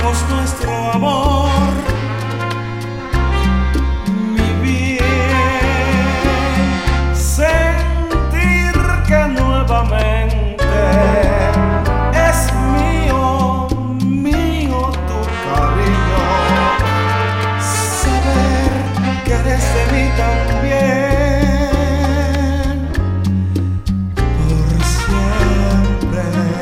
hicimos nuestro amor, mi bien, sentir que nuevamente es mío, mío tu cariño, saber que eres de mí también, por siempre.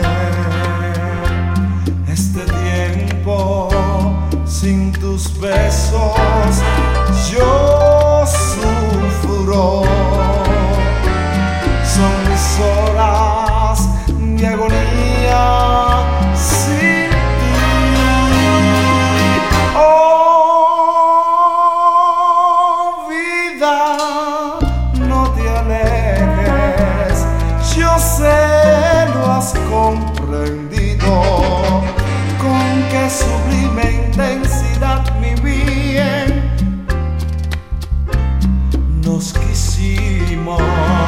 Este tiempo sin tus besos yo sufro, son mis horas de agonía sin ti. Oh vida, no te alejes, yo sé lo has comprendido, con qué sublime intensidad, mi bien, nos quisimos.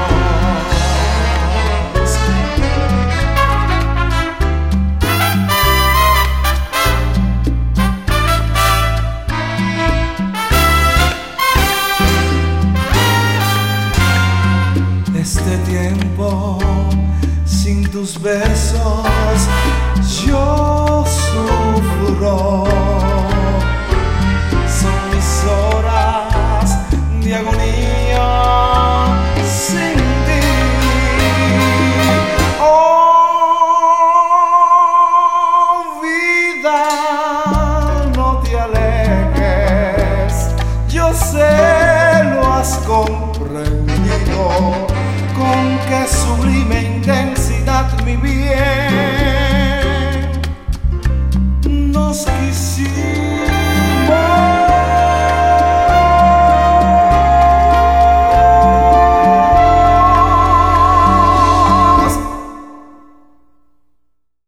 Este tiempo sin tus besos yo sufro, son mis horas de agonía sin ti. Oh vida, no te alejes, yo sé lo has comprendido, con qué sublime intensidad, mi bien, nos quisimos.